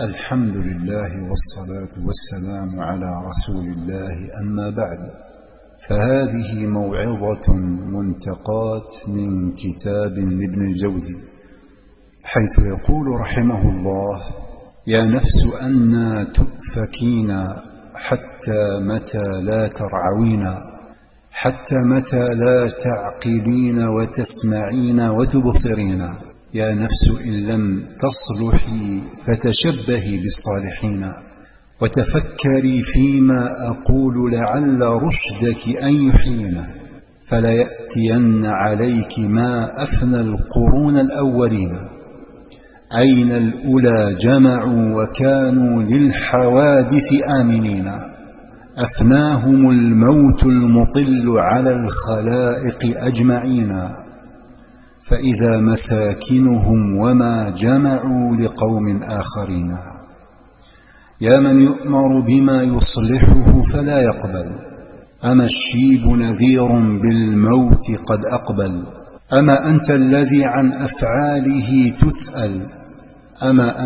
الحمد لله والصلاة والسلام على رسول الله، أما بعد، فهذه موعظة منتقاة من كتاب لابن الجوزي، حيث يقول رحمه الله: يا نفس أنى تؤفكين حتى متى لا ترعوين، حتى متى لا تعقلين وتسمعين وتبصرين. يا نفس إن لم تصلحي فتشبهي بالصالحين، وتفكري فيما أقول لعل رشدك أن يحيينا. فلا يأتين عليك ما أفنى القرون الأولين. أين الأولى جمعوا وكانوا للحوادث آمنين، أفناهم الموت المطل على الخلائق أجمعين. فإذا مساكنهم وما جمعوا لقوم آخرين. يا من يؤمر بما يصلحه فلا يقبل، أما الشيب نذير بالموت قد أقبل. أما أنت الذي عن أفعاله تسأل، أما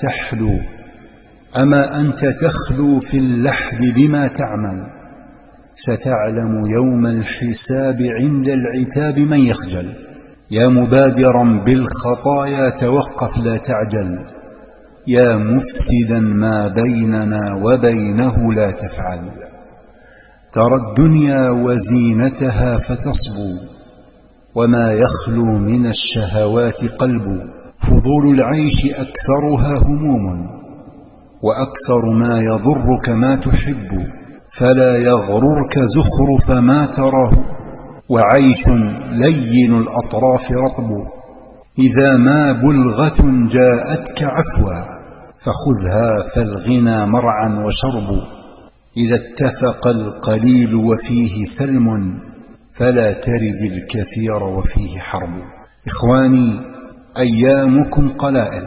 أنت تخلو في اللحد بما تعمل. ستعلم يوم الحساب عند العتاب من يخجل. يا مبادرا بالخطايا توقف لا تعجل، يا مفسدا ما بيننا وبينه لا تفعل. ترى الدنيا وزينتها فتصبو، وما يخلو من الشهوات قلب. فضول العيش أكثرها هموم، وأكثر ما يضرك ما تحب. فلا يغررك زخرف ما تراه، وعيش لين الأطراف رطب. إذا ما بلغة جاءتك عفوا، فخذها فالغنى مرعا وشرب. إذا اتفق القليل وفيه سلم، فلا ترد الكثير وفيه حرب. إخواني، أيامكم قلائل،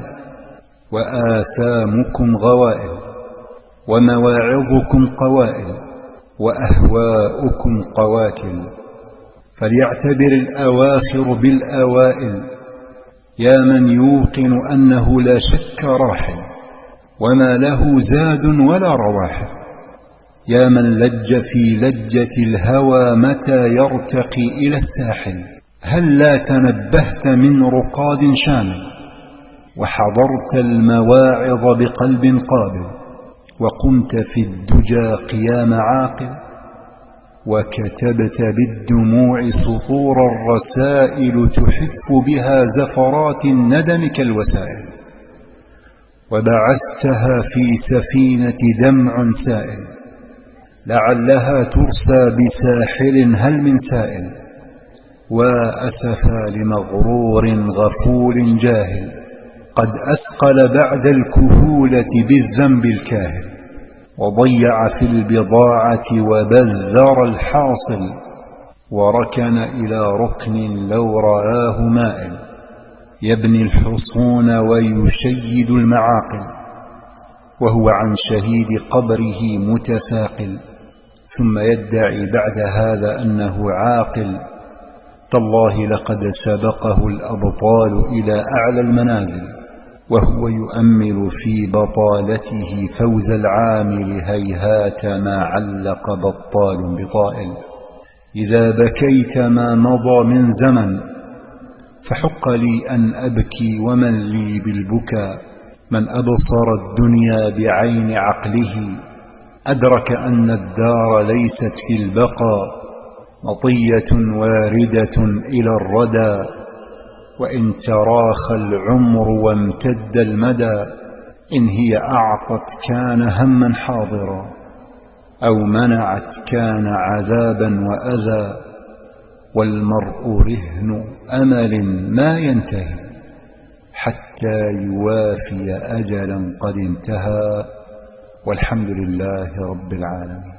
وآثامكم غوائل، ومواعظكم قوائل، وأهواؤكم قواتل. فليعتبر الأواخر بالأوائل. يا من يوقن أنه لا شك راحل، وما له زاد ولا رواحل. يا من لج في لجة الهوى متى يرتقي إلى الساحل. هل لا تنبهت من رقاد شامل، وحضرت المواعظ بقلب قابل، وقمت في الدجى قيام عاقل، وكتبت بالدموع سطور الرسائل تحف بها زفرات الندم كالوسائل، وبعثتها في سفينة دمع سائل، لعلها ترسى بساحل هل من سائل. وأسفا لمغرور غفول جاهل، قد أثقل بعد الكهولة بالذنب الكاهل، وضيع في البضاعة وبذر الحاصل، وركن إلى ركن لو رآه مائل. يبني الحصون ويشيد المعاقل، وهو عن شهيد قبره متثاقل، ثم يدعي بعد هذا أنه عاقل. تالله لقد سبقه الأبطال إلى أعلى المنازل، وهو يؤمل في بطالته فوز العامل. هيهات ما علق بطال بطائل. إذا بكيت ما مضى من زمن، فحق لي أن أبكي ومن لي بالبكاء. من أبصر الدنيا بعين عقله، أدرك أن الدار ليست في البقاء، مطية واردة إلى الردى. وإن تراخى العمر وامتد المدى، إن هي أعطت كان هما حاضرا، أو منعت كان عذابا وأذى. والمرء رهن أمل ما ينتهي، حتى يوافي أجلا قد انتهى. والحمد لله رب العالمين.